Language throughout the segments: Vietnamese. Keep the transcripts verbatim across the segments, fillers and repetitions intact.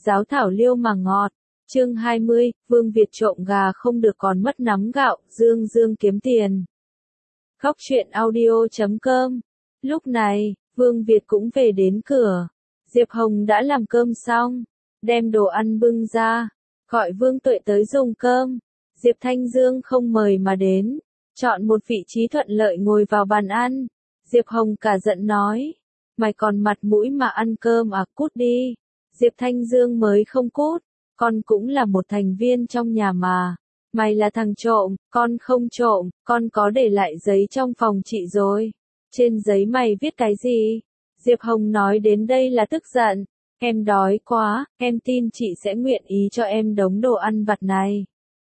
giáo thảo liêu mà ngọt. Chương hai mươi, Vương Việt trộm gà không được còn mất nắm gạo, Dương Dương kiếm tiền. Góc truyện audio chấm com. Lúc này, Vương Việt cũng về đến cửa. Diệp Hồng đã làm cơm xong, đem đồ ăn bưng ra, gọi Vương Tuệ tới dùng cơm. Diệp Thanh Dương không mời mà đến, chọn một vị trí thuận lợi ngồi vào bàn ăn. Diệp Hồng cả giận nói, mày còn mặt mũi mà ăn cơm à, cút đi. Diệp Thanh Dương mới không cút, con cũng là một thành viên trong nhà mà. Mày là thằng trộm, con không trộm, con có để lại giấy trong phòng chị rồi. Trên giấy mày viết cái gì? Diệp Hồng nói đến đây là tức giận. Em đói quá, em tin chị sẽ nguyện ý cho em đống đồ ăn vặt này.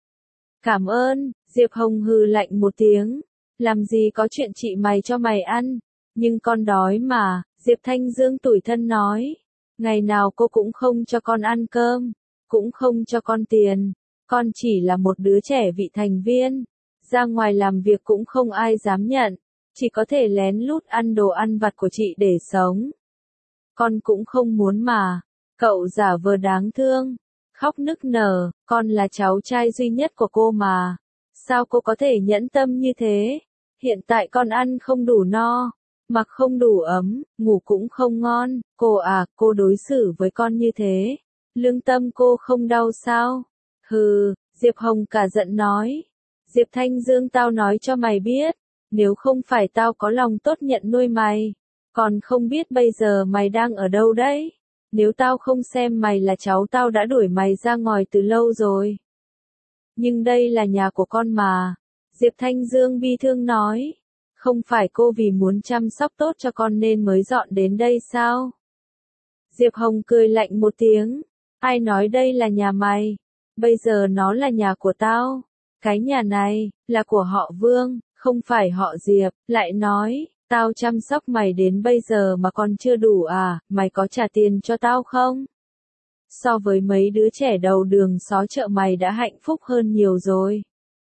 Cảm ơn, Diệp Hồng hừ lạnh một tiếng. Làm gì có chuyện chị mày cho mày ăn, nhưng con đói mà. Diệp Thanh Dương tủi thân nói. Ngày nào cô cũng không cho con ăn cơm, cũng không cho con tiền. Con chỉ là một đứa trẻ vị thành viên, ra ngoài làm việc cũng không ai dám nhận, chỉ có thể lén lút ăn đồ ăn vặt của chị để sống. Con cũng không muốn mà. Cậu giả vờ đáng thương, khóc nức nở, con là cháu trai duy nhất của cô mà. Sao cô có thể nhẫn tâm như thế? Hiện tại con ăn không đủ no, mặc không đủ ấm, ngủ cũng không ngon. Cô à, cô đối xử với con như thế, lương tâm cô không đau sao? Hừ, Diệp Hồng cả giận nói. Diệp Thanh Dương, tao nói cho mày biết, nếu không phải tao có lòng tốt nhận nuôi mày, còn không biết bây giờ mày đang ở đâu đấy. Nếu tao không xem mày là cháu tao đã đuổi mày ra ngoài từ lâu rồi. Nhưng đây là nhà của con mà. Diệp Thanh Dương bi thương nói. Không phải cô vì muốn chăm sóc tốt cho con nên mới dọn đến đây sao? Diệp Hồng cười lạnh một tiếng. Ai nói đây là nhà mày? Bây giờ nó là nhà của tao. Cái nhà này, là của họ Vương, không phải họ Diệp. Lại nói, tao chăm sóc mày đến bây giờ mà còn chưa đủ à, mày có trả tiền cho tao không? So với mấy đứa trẻ đầu đường xó chợ mày đã hạnh phúc hơn nhiều rồi.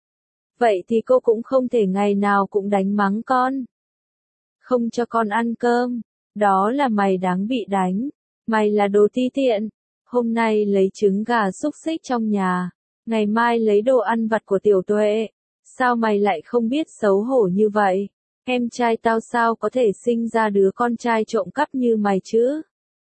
Vậy thì cô cũng không thể ngày nào cũng đánh mắng con. Không cho con ăn cơm, đó là mày đáng bị đánh. Mày là đồ ti tiện. Hôm nay lấy trứng gà xúc xích trong nhà, ngày mai lấy đồ ăn vặt của Tiểu Tuệ. Sao mày lại không biết xấu hổ như vậy? Em trai tao sao có thể sinh ra đứa con trai trộm cắp như mày chứ?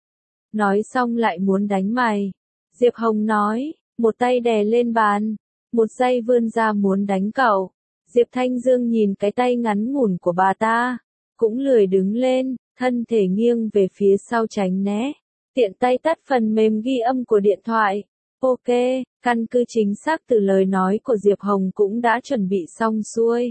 Nói xong lại muốn đánh mày. Diệp Hồng nói, một tay đè lên bàn, một tay vươn ra muốn đánh cậu. Diệp Thanh Dương nhìn cái tay ngắn ngủn của bà ta, cũng lười đứng lên, thân thể nghiêng về phía sau tránh né. Tiện tay tắt phần mềm ghi âm của điện thoại. Ok, căn cứ chính xác từ lời nói của Diệp Hồng cũng đã chuẩn bị xong xuôi.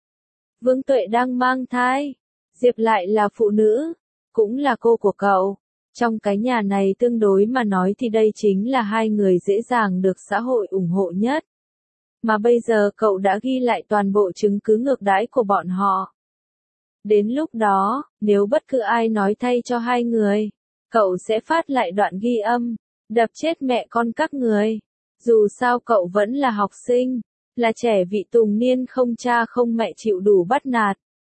Vương Tuệ đang mang thai. Diệp lại là phụ nữ, cũng là cô của cậu. Trong cái nhà này tương đối mà nói thì đây chính là hai người dễ dàng được xã hội ủng hộ nhất. Mà bây giờ cậu đã ghi lại toàn bộ chứng cứ ngược đãi của bọn họ. Đến lúc đó, nếu bất cứ ai nói thay cho hai người, cậu sẽ phát lại đoạn ghi âm, đập chết mẹ con các người. Dù sao cậu vẫn là học sinh, là trẻ vị tùng niên không cha không mẹ chịu đủ bắt nạt.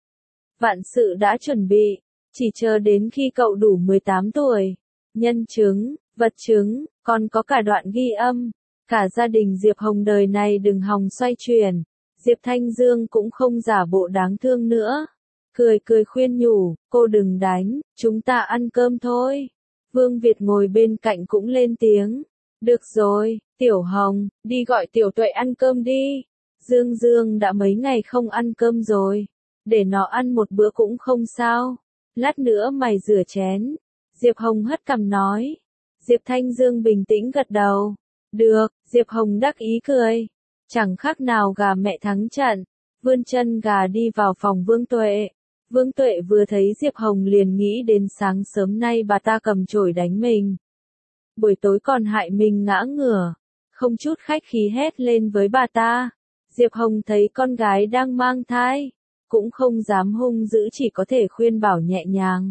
Vạn sự đã chuẩn bị, chỉ chờ đến khi cậu đủ mười tám tuổi. Nhân chứng, vật chứng, còn có cả đoạn ghi âm. Cả gia đình Diệp Hồng đời này đừng hòng xoay chuyển. Diệp Thanh Dương cũng không giả bộ đáng thương nữa. Cười cười khuyên nhủ, cô đừng đánh, chúng ta ăn cơm thôi. Vương Việt ngồi bên cạnh cũng lên tiếng. Được rồi, Tiểu Hồng, đi gọi Tiểu Tuệ ăn cơm đi. Dương Dương đã mấy ngày không ăn cơm rồi. Để nó ăn một bữa cũng không sao. Lát nữa mày rửa chén. Diệp Hồng hất cằm nói. Diệp Thanh Dương bình tĩnh gật đầu. Được, Diệp Hồng đắc ý cười. Chẳng khác nào gà mẹ thắng trận. Vươn chân gà đi vào phòng Vương Tuệ. Vương Tuệ vừa thấy Diệp Hồng liền nghĩ đến sáng sớm nay bà ta cầm chổi đánh mình. Buổi tối còn hại mình ngã ngửa. Không chút khách khí hét lên với bà ta. Diệp Hồng thấy con gái đang mang thai, cũng không dám hung dữ, chỉ có thể khuyên bảo nhẹ nhàng.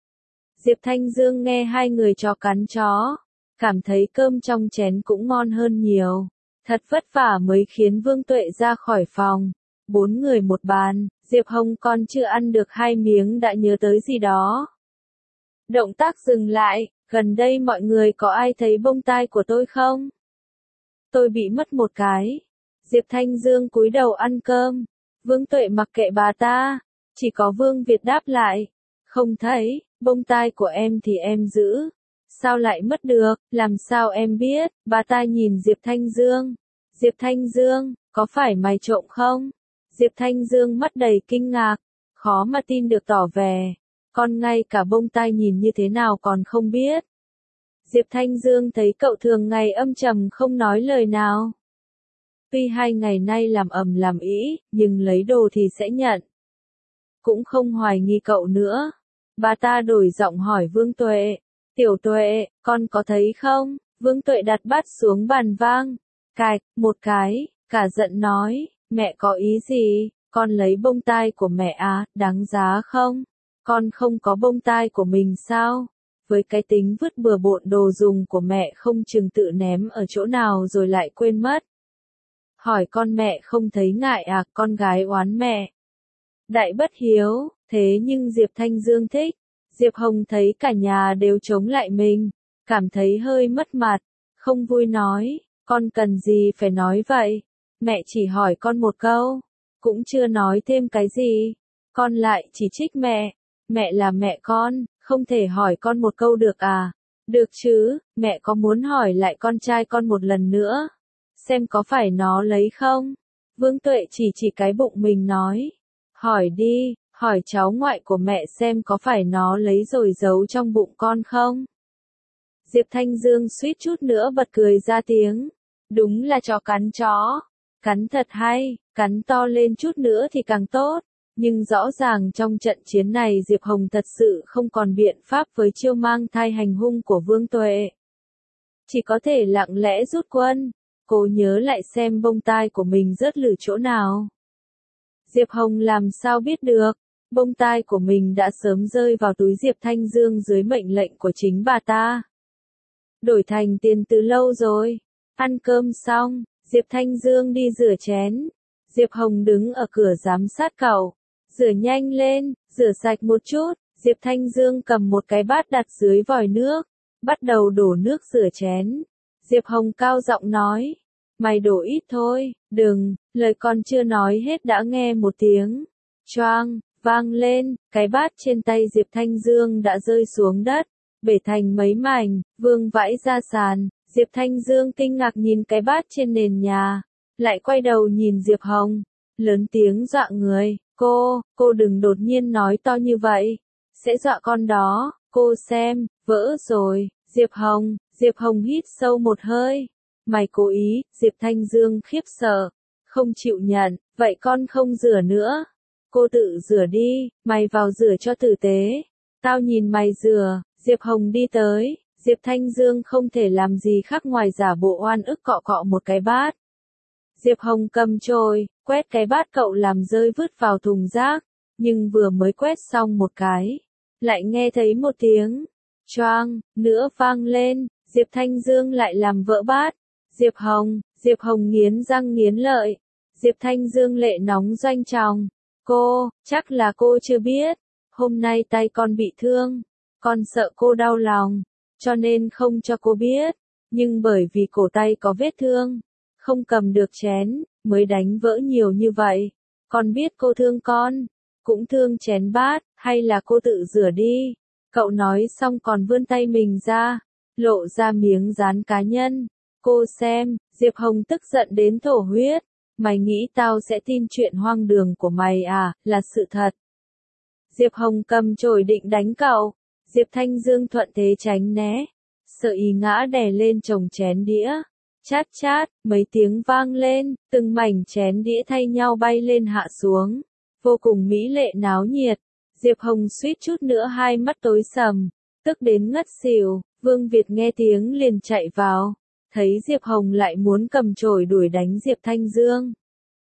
Diệp Thanh Dương nghe hai người chó cắn chó, cảm thấy cơm trong chén cũng ngon hơn nhiều. Thật vất vả mới khiến Vương Tuệ ra khỏi phòng. Bốn người một bàn, Diệp Hồng còn chưa ăn được hai miếng đã nhớ tới gì đó. Động tác dừng lại, Gần đây mọi người có ai thấy bông tai của tôi không? Tôi bị mất một cái. Diệp Thanh Dương cúi đầu ăn cơm. Vương Tuệ mặc kệ bà ta. Chỉ có Vương Việt đáp lại. Không thấy, bông tai của em thì em giữ. Sao lại mất được, làm sao em biết? Bà ta nhìn Diệp Thanh Dương. Diệp Thanh Dương, có phải mày trộm không? Diệp Thanh Dương mắt đầy kinh ngạc. Khó mà tin được tỏ vẻ. Con ngay cả bông tai nhìn như thế nào còn không biết. Diệp Thanh Dương thấy cậu thường ngày âm trầm không nói lời nào. Tuy hai ngày nay làm ầm làm ĩ, nhưng lấy đồ thì sẽ nhận. Cũng không hoài nghi cậu nữa. Bà ta đổi giọng hỏi Vương Tuệ. Tiểu Tuệ, con có thấy không? Vương Tuệ đặt bát xuống bàn vang. Cạch, một cái, cả giận nói, mẹ có ý gì? Con lấy bông tai của mẹ à, đáng giá không? Con không có bông tai của mình sao? Với cái tính vứt bừa bộn đồ dùng của mẹ không chừng tự ném ở chỗ nào rồi lại quên mất. Hỏi con mẹ không thấy ngại à, con gái oán mẹ. Đại bất hiếu, thế nhưng Diệp Thanh Dương thích. Diệp Hồng thấy cả nhà đều chống lại mình, cảm thấy hơi mất mặt, không vui nói, con cần gì phải nói vậy? Mẹ chỉ hỏi con một câu, cũng chưa nói thêm cái gì. Con lại chỉ trích mẹ, mẹ là mẹ con, không thể hỏi con một câu được à? Được chứ, mẹ có muốn hỏi lại con trai con một lần nữa, xem có phải nó lấy không? Vương Tuệ chỉ chỉ cái bụng mình nói, hỏi đi, hỏi cháu ngoại của mẹ xem có phải nó lấy rồi giấu trong bụng con không? Diệp Thanh Dương suýt chút nữa bật cười ra tiếng, đúng là chó cắn chó, cắn thật hay, cắn to lên chút nữa thì càng tốt. Nhưng rõ ràng trong trận chiến này Diệp Hồng thật sự không còn biện pháp với chiêu mang thai hành hung của Vương Tuệ. Chỉ có thể lặng lẽ rút quân. Cô nhớ lại xem bông tai của mình rớt lử chỗ nào. Diệp Hồng làm sao biết được, bông tai của mình đã sớm rơi vào túi Diệp Thanh Dương dưới mệnh lệnh của chính bà ta. Đổi thành tiền từ lâu rồi. Ăn cơm xong, Diệp Thanh Dương đi rửa chén. Diệp Hồng đứng ở cửa giám sát cậu. Rửa nhanh lên, rửa sạch một chút. Diệp Thanh Dương cầm một cái bát đặt dưới vòi nước, bắt đầu đổ nước rửa chén. Diệp Hồng cao giọng nói, mày đổ ít thôi, đừng, lời con chưa nói hết đã nghe một tiếng. Choang, vang lên, cái bát trên tay Diệp Thanh Dương đã rơi xuống đất, bể thành mấy mảnh, vương vãi ra sàn. Diệp Thanh Dương kinh ngạc nhìn cái bát trên nền nhà, lại quay đầu nhìn Diệp Hồng, lớn tiếng dọa người, cô, cô đừng đột nhiên nói to như vậy, sẽ dọa con đó, cô xem, vỡ rồi. Diệp Hồng, Diệp Hồng hít sâu một hơi, mày cố ý. Diệp Thanh Dương khiếp sợ, không chịu nhận, vậy con không rửa nữa, cô tự rửa đi, mày vào rửa cho tử tế, tao nhìn mày rửa. Diệp Hồng đi tới, Diệp Thanh Dương không thể làm gì khác ngoài giả bộ oan ức cọ cọ một cái bát. Diệp Hồng cầm chổi, quét cái bát cậu làm rơi vứt vào thùng rác, nhưng vừa mới quét xong một cái, lại nghe thấy một tiếng choang nữa vang lên. Diệp Thanh Dương lại làm vỡ bát. Diệp Hồng, Diệp Hồng nghiến răng nghiến lợi. Diệp Thanh Dương lệ nóng doanh tròng. Cô, chắc là cô chưa biết, hôm nay tay con bị thương, con sợ cô đau lòng, cho nên không cho cô biết, nhưng bởi vì cổ tay có vết thương, không cầm được chén, mới đánh vỡ nhiều như vậy. Con biết cô thương con, cũng thương chén bát, hay là cô tự rửa đi. Cậu nói xong còn vươn tay mình ra, lộ ra miếng dán cá nhân. Cô xem. Diệp Hồng tức giận đến thổ huyết. Mày nghĩ tao sẽ tin chuyện hoang đường của mày à, là sự thật. Diệp Hồng cầm chổi định đánh cậu. Diệp Thanh Dương thuận thế tránh né, sợ ý ngã đè lên chồng chén đĩa. Chát chát, mấy tiếng vang lên, từng mảnh chén đĩa thay nhau bay lên hạ xuống, vô cùng mỹ lệ náo nhiệt. Diệp Hồng suýt chút nữa hai mắt tối sầm, tức đến ngất xỉu. Vương Việt nghe tiếng liền chạy vào, thấy Diệp Hồng lại muốn cầm chổi đuổi đánh Diệp Thanh Dương.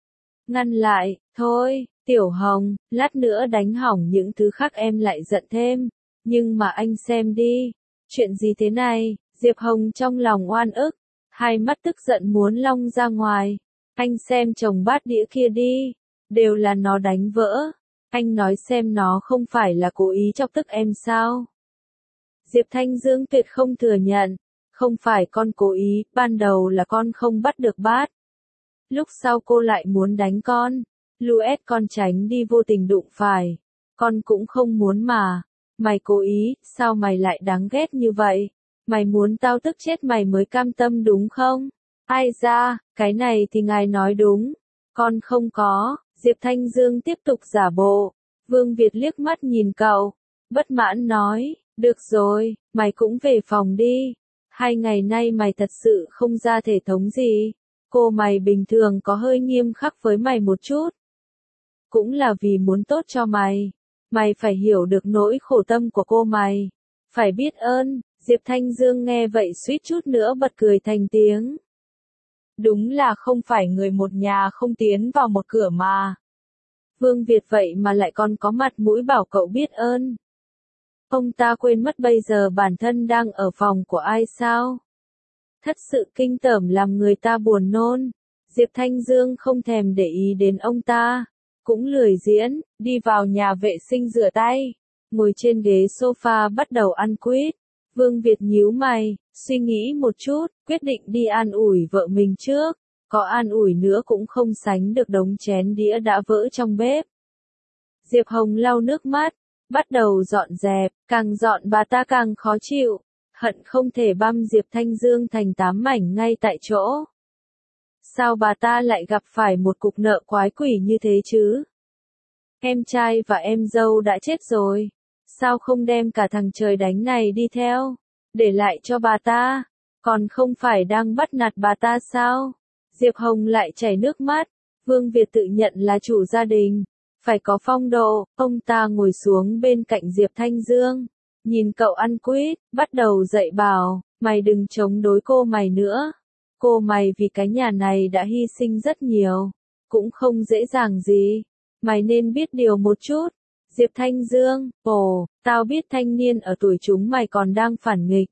Ngăn lại, thôi, Tiểu Hồng, lát nữa đánh hỏng những thứ khác em lại giận thêm. Nhưng mà anh xem đi, chuyện gì thế này? Diệp Hồng trong lòng oan ức, hai mắt tức giận muốn long ra ngoài. Anh xem chồng bát đĩa kia đi, đều là nó đánh vỡ. Anh nói xem nó không phải là cố ý chọc tức em sao? Diệp Thanh Dương tuyệt không thừa nhận. Không phải con cố ý, ban đầu là con không bắt được bát. Lúc sau cô lại muốn đánh con. Louis con tránh đi vô tình đụng phải. Con cũng không muốn mà. Mày cố ý, sao mày lại đáng ghét như vậy? Mày muốn tao tức chết mày mới cam tâm đúng không? Ai ra, cái này thì ngài nói đúng. Con không có. Diệp Thanh Dương tiếp tục giả bộ. Vương Việt liếc mắt nhìn cậu. Bất mãn nói, được rồi, mày cũng về phòng đi. Hai ngày nay mày thật sự không ra thể thống gì. Cô mày bình thường có hơi nghiêm khắc với mày một chút. Cũng là vì muốn tốt cho mày. Mày phải hiểu được nỗi khổ tâm của cô mày. Phải biết ơn. Diệp Thanh Dương nghe vậy suýt chút nữa bật cười thành tiếng. Đúng là không phải người một nhà không tiến vào một cửa mà. Vương Việt vậy mà lại còn có mặt mũi bảo cậu biết ơn. Ông ta quên mất bây giờ bản thân đang ở phòng của ai sao? Thật sự kinh tởm làm người ta buồn nôn. Diệp Thanh Dương không thèm để ý đến ông ta. Cũng lười diễn, đi vào nhà vệ sinh rửa tay. Ngồi trên ghế sofa bắt đầu ăn quýt. Vương Việt nhíu mày, suy nghĩ một chút, quyết định đi an ủi vợ mình trước. Có an ủi nữa cũng không sánh được đống chén đĩa đã vỡ trong bếp. Diệp Hồng lau nước mắt, bắt đầu dọn dẹp, càng dọn bà ta càng khó chịu. Hận không thể băm Diệp Thanh Dương thành tám mảnh ngay tại chỗ. Sao bà ta lại gặp phải một cục nợ quái quỷ như thế chứ? Em trai và em dâu đã chết rồi. Sao không đem cả thằng trời đánh này đi theo? Để lại cho bà ta. Còn không phải đang bắt nạt bà ta sao? Diệp Hồng lại chảy nước mắt. Vương Việt tự nhận là chủ gia đình. Phải có phong độ. Ông ta ngồi xuống bên cạnh Diệp Thanh Dương. Nhìn cậu ăn quýt, bắt đầu dạy bảo. Mày đừng chống đối cô mày nữa. Cô mày vì cái nhà này đã hy sinh rất nhiều. Cũng không dễ dàng gì. Mày nên biết điều một chút. Diệp Thanh Dương, ồ, tao biết thanh niên ở tuổi chúng mày còn đang phản nghịch.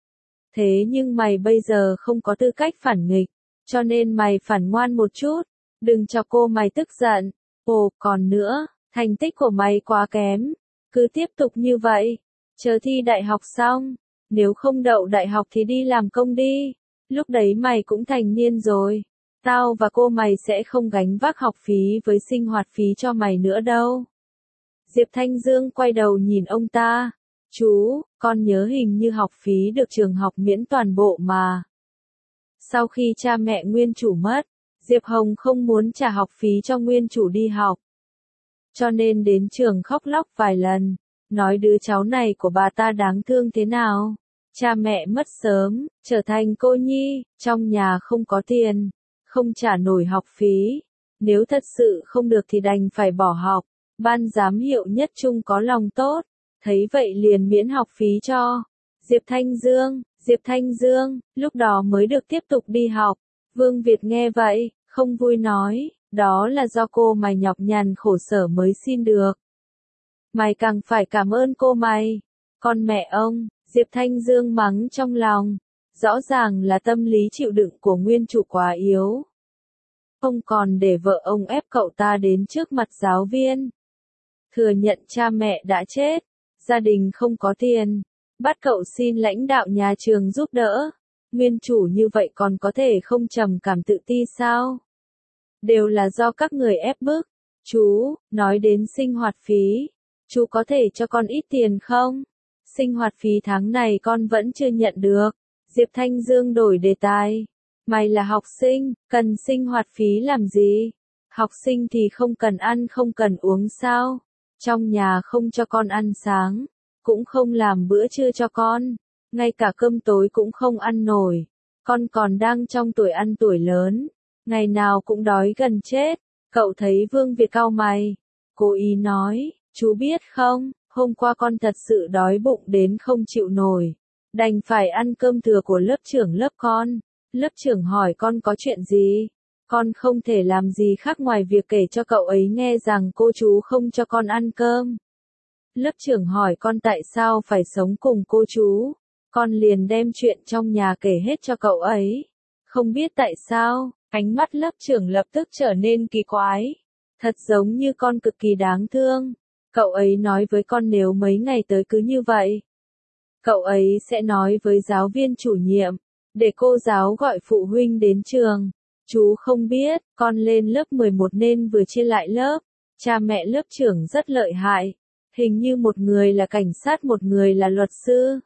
Thế nhưng mày bây giờ không có tư cách phản nghịch. Cho nên mày phản ngoan một chút. Đừng cho cô mày tức giận. Ồ, còn nữa, thành tích của mày quá kém. Cứ tiếp tục như vậy. Chờ thi đại học xong. Nếu không đậu đại học thì đi làm công đi. Lúc đấy mày cũng thành niên rồi. Tao và cô mày sẽ không gánh vác học phí với sinh hoạt phí cho mày nữa đâu. Diệp Thanh Dương quay đầu nhìn ông ta. Chú, con nhớ hình như học phí được trường học miễn toàn bộ mà. Sau khi cha mẹ nguyên chủ mất, Diệp Hồng không muốn trả học phí cho nguyên chủ đi học. Cho nên đến trường khóc lóc vài lần, nói đứa cháu này của bà ta đáng thương thế nào. Cha mẹ mất sớm, trở thành cô nhi, trong nhà không có tiền, không trả nổi học phí. Nếu thật sự không được thì đành phải bỏ học. Ban giám hiệu nhất trung có lòng tốt, thấy vậy liền miễn học phí cho. Diệp Thanh Dương, Diệp Thanh Dương, lúc đó mới được tiếp tục đi học. Vương Việt nghe vậy, không vui nói, đó là do cô mày nhọc nhằn khổ sở mới xin được. Mày càng phải cảm ơn cô mày. Con mẹ ông, Diệp Thanh Dương mắng trong lòng. Rõ ràng là tâm lý chịu đựng của nguyên chủ quá yếu. Ông còn để vợ ông ép cậu ta đến trước mặt giáo viên. Thừa nhận cha mẹ đã chết, gia đình không có tiền, bắt cậu xin lãnh đạo nhà trường giúp đỡ. Nguyên chủ như vậy còn có thể không trầm cảm tự ti sao? Đều là do các người ép bức. Chú, nói đến sinh hoạt phí, chú có thể cho con ít tiền không? Sinh hoạt phí tháng này con vẫn chưa nhận được. Diệp Thanh Dương đổi đề tài. Mày là học sinh, cần sinh hoạt phí làm gì? Học sinh thì không cần ăn không cần uống sao? Trong nhà không cho con ăn sáng, cũng không làm bữa trưa cho con, ngay cả cơm tối cũng không ăn nổi. Con còn đang trong tuổi ăn tuổi lớn, ngày nào cũng đói gần chết. Cậu thấy Vương Việt cau mày, cố ý nói, chú biết không, hôm qua con thật sự đói bụng đến không chịu nổi, đành phải ăn cơm thừa của lớp trưởng lớp con. Lớp trưởng hỏi con có chuyện gì? Con không thể làm gì khác ngoài việc kể cho cậu ấy nghe rằng cô chú không cho con ăn cơm. Lớp trưởng hỏi con tại sao phải sống cùng cô chú. Con liền đem chuyện trong nhà kể hết cho cậu ấy. Không biết tại sao, ánh mắt lớp trưởng lập tức trở nên kỳ quái. Thật giống như con cực kỳ đáng thương. Cậu ấy nói với con nếu mấy ngày tới cứ như vậy, Cậu ấy sẽ nói với giáo viên chủ nhiệm, để cô giáo gọi phụ huynh đến trường. Chú không biết, con lên lớp mười một nên vừa chia lại lớp. Cha mẹ lớp trưởng rất lợi hại. Hình như một người là cảnh sát, một người là luật sư.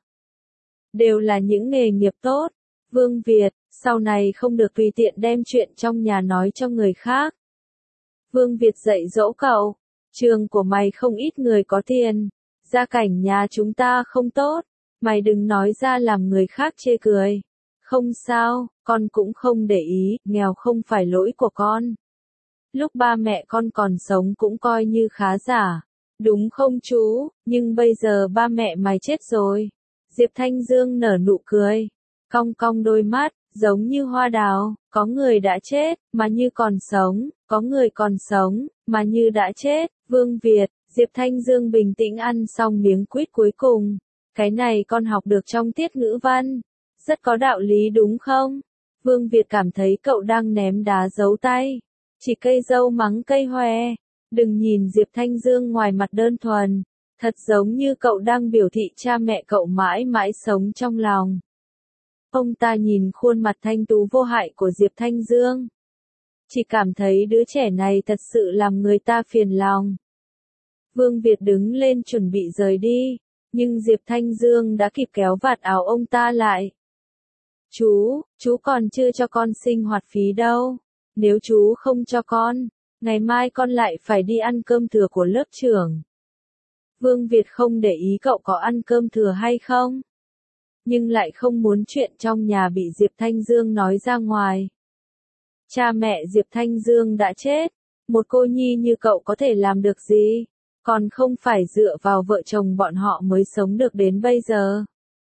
Đều là những nghề nghiệp tốt. Vương Việt, sau này không được tùy tiện đem chuyện trong nhà nói cho người khác. Vương Việt dạy dỗ cậu, trường của mày không ít người có tiền, gia cảnh nhà chúng ta không tốt, mày đừng nói ra làm người khác chê cười. Không sao, con cũng không để ý, nghèo không phải lỗi của con. Lúc ba mẹ con còn sống cũng coi như khá giả, đúng không chú, nhưng bây giờ ba mẹ mày chết rồi. Diệp Thanh Dương nở nụ cười, cong cong đôi mắt, giống như hoa đào, có người đã chết, mà như còn sống, có người còn sống, mà như đã chết. Vương Việt, Diệp Thanh Dương bình tĩnh ăn xong miếng quýt cuối cùng. Cái này con học được trong tiết ngữ văn. Rất có đạo lý đúng không? Vương Việt cảm thấy cậu đang ném đá giấu tay. Chỉ cây dâu mắng cây hoè. Đừng nhìn Diệp Thanh Dương ngoài mặt đơn thuần. Thật giống như cậu đang biểu thị cha mẹ cậu mãi mãi sống trong lòng. Ông ta nhìn khuôn mặt thanh tú vô hại của Diệp Thanh Dương. Chỉ cảm thấy đứa trẻ này thật sự làm người ta phiền lòng. Vương Việt đứng lên chuẩn bị rời đi. Nhưng Diệp Thanh Dương đã kịp kéo vạt áo ông ta lại. Chú, chú còn chưa cho con sinh hoạt phí đâu. Nếu chú không cho con, ngày mai con lại phải đi ăn cơm thừa của lớp trưởng. Vương Việt không để ý cậu có ăn cơm thừa hay không. Nhưng lại không muốn chuyện trong nhà bị Diệp Thanh Dương nói ra ngoài. Cha mẹ Diệp Thanh Dương đã chết. Một cô nhi như cậu có thể làm được gì? Còn không phải dựa vào vợ chồng bọn họ mới sống được đến bây giờ.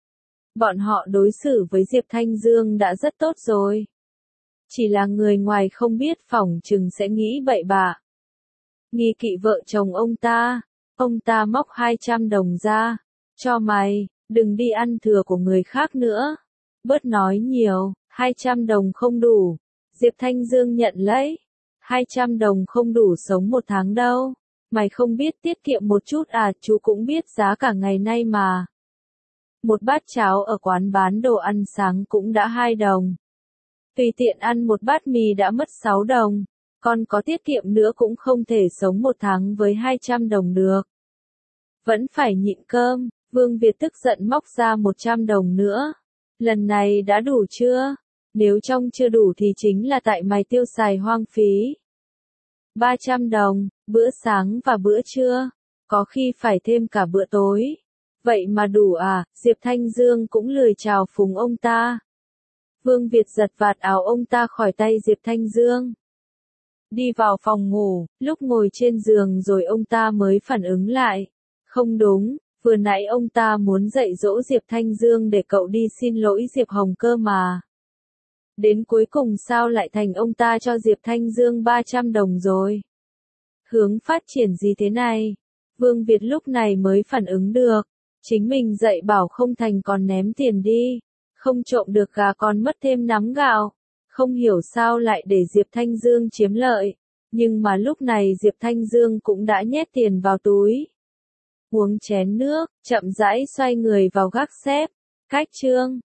Bọn họ đối xử với Diệp Thanh Dương đã rất tốt rồi. Chỉ là người ngoài không biết phỏng chừng sẽ nghĩ bậy bạ. Nghi kỵ vợ chồng ông ta. Ông ta móc hai trăm đồng ra. Cho mày, đừng đi ăn thừa của người khác nữa. Bớt nói nhiều, hai trăm đồng không đủ. Diệp Thanh Dương nhận lấy. hai trăm đồng không đủ sống một tháng đâu. Mày không biết tiết kiệm một chút à, chú cũng biết giá cả ngày nay mà. Một bát cháo ở quán bán đồ ăn sáng cũng đã hai đồng. Tùy tiện ăn một bát mì đã mất sáu đồng. Con có tiết kiệm nữa cũng không thể sống một tháng với hai trăm đồng được. Vẫn phải nhịn cơm. Vương Việt tức giận móc ra một trăm đồng nữa. Lần này đã đủ chưa? Nếu trong chưa đủ thì chính là tại mày tiêu xài hoang phí. ba trăm đồng, bữa sáng và bữa trưa. Có khi phải thêm cả bữa tối. Vậy mà đủ à? Diệp Thanh Dương cũng lười chào phúng ông ta. Vương Việt giật vạt áo ông ta khỏi tay Diệp Thanh Dương. Đi vào phòng ngủ, lúc ngồi trên giường rồi ông ta mới phản ứng lại. Không đúng, vừa nãy ông ta muốn dạy dỗ Diệp Thanh Dương để cậu đi xin lỗi Diệp Hồng cơ mà. Đến cuối cùng sao lại thành ông ta cho Diệp Thanh Dương ba trăm đồng rồi? Hướng phát triển gì thế này? Vương Việt lúc này mới phản ứng được. Chính mình dạy bảo không thành còn ném tiền đi. Không trộm được gà còn mất thêm nắm gạo. Không hiểu sao lại để Diệp Thanh Dương chiếm lợi. Nhưng mà lúc này Diệp Thanh Dương cũng đã nhét tiền vào túi. Uống chén nước, chậm rãi xoay người vào gác xếp. Cách chương